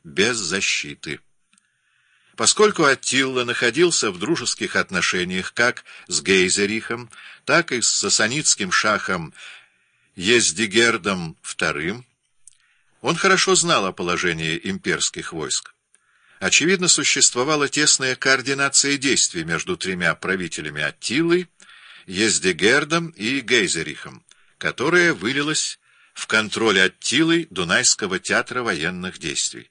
без защиты. Поскольку Аттила находился в дружеских отношениях как с Гейзерихом, так и с сасанидским шахом Ездигердом II, он хорошо знал о положении имперских войск. Очевидно, существовала тесная координация действий между тремя правителями Аттилой, Ездигердом и Гейзерихом, которая вылилась в контроль Аттилой Дунайского театра военных действий.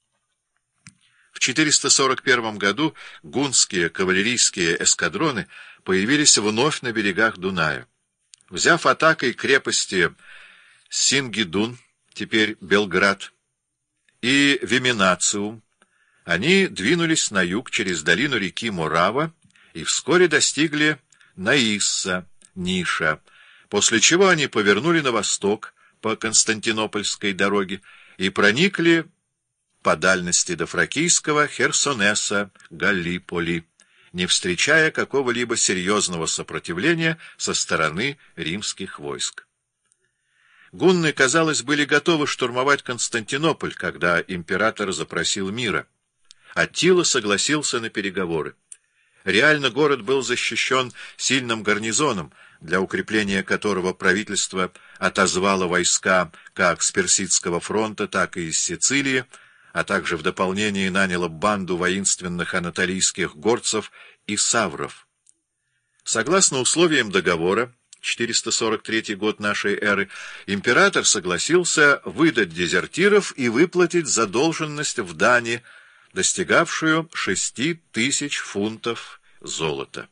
В 441 году гунские кавалерийские эскадроны появились вновь на берегах Дуная. Взяв атакой крепости Сингидун, теперь Белград, и Виминациум, они двинулись на юг через долину реки Морава и вскоре достигли Наисса, Ниша, после чего они повернули на восток по Константинопольской дороге и проникли по дальности до фракийского Херсонеса, Галлиполи, не встречая какого-либо серьезного сопротивления со стороны римских войск. Гунны, казалось, были готовы штурмовать Константинополь, когда император запросил мира. Аттила согласился на переговоры. Реально город был защищен сильным гарнизоном, для укрепления которого правительство отозвало войска как с Персидского фронта, так и из Сицилии, а также в дополнение наняло банду воинственных анатолийских горцев и савров. Согласно условиям договора, 443 год нашей эры, император согласился выдать дезертиров и выплатить задолженность в дани, достигавшую 6000 фунтов золота.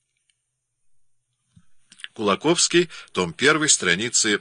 Кулаковский, том 1, страницы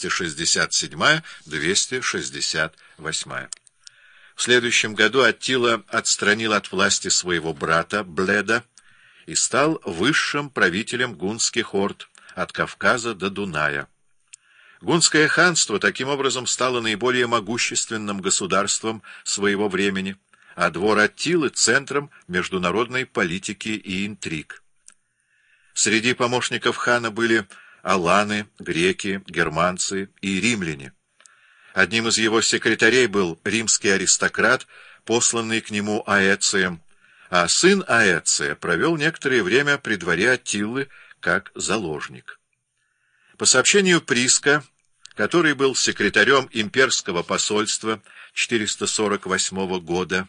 267-268. В следующем году Аттила отстранил от власти своего брата Бледа и стал высшим правителем гунских орд от Кавказа до Дуная. Гунское ханство таким образом стало наиболее могущественным государством своего времени, а двор Аттилы — центром международной политики и интриг. Среди помощников хана были аланы, греки, германцы и римляне. Одним из его секретарей был римский аристократ, посланный к нему Аэцием, а сын Аэция провел некоторое время при дворе Аттилы как заложник. По сообщению Приска, который был секретарем имперского посольства 448 года,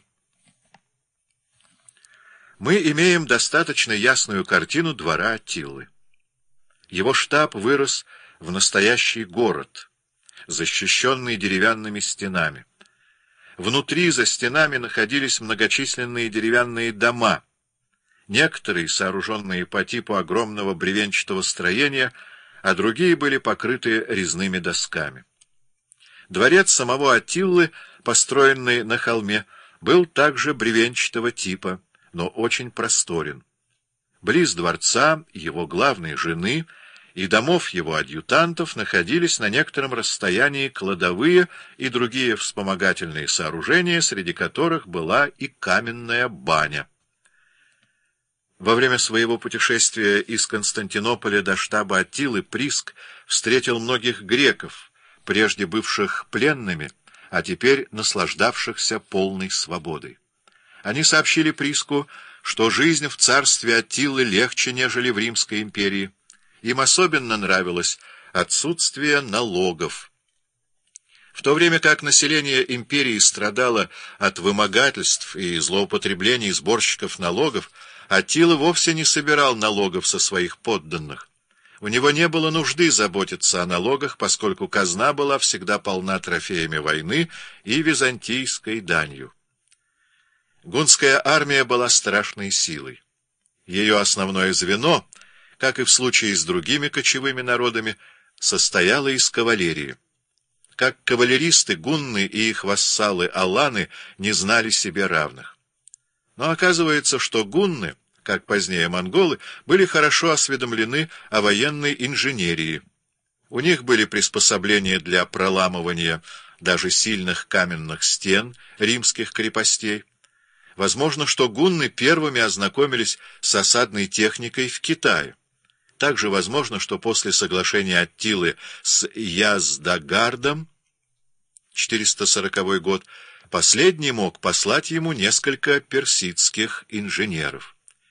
мы имеем достаточно ясную картину двора Аттилы. Его штаб вырос в настоящий город, защищенный деревянными стенами. Внутри за стенами находились многочисленные деревянные дома, некоторые сооруженные по типу огромного бревенчатого строения, а другие были покрыты резными досками. Дворец самого Аттилы, построенный на холме, был также бревенчатого типа, но очень просторен. Близ дворца его главной жены и домов его адъютантов находились на некотором расстоянии кладовые и другие вспомогательные сооружения, среди которых была и каменная баня. Во время своего путешествия из Константинополя до штаба Аттилы Приск встретил многих греков, прежде бывших пленными, а теперь наслаждавшихся полной свободой. Они сообщили Приску, что жизнь в царстве Аттилы легче, нежели в Римской империи. Им особенно нравилось отсутствие налогов. В то время как население империи страдало от вымогательств и злоупотреблений сборщиков налогов, Аттила вовсе не собирал налогов со своих подданных. У него не было нужды заботиться о налогах, поскольку казна была всегда полна трофеями войны и византийской данью. Гунская армия была страшной силой. Ее основное звено, как и в случае с другими кочевыми народами, состояло из кавалерии. Как кавалеристы, гунны и их вассалы аланы не знали себе равных. Но оказывается, что гунны, как позднее монголы, были хорошо осведомлены о военной инженерии. У них были приспособления для проламывания даже сильных каменных стен римских крепостей. Возможно, что гунны первыми ознакомились с осадной техникой в Китае. Также возможно, что после соглашения Аттилы с Яздагардом, 440 год, Последний мог послать ему несколько персидских инженеров.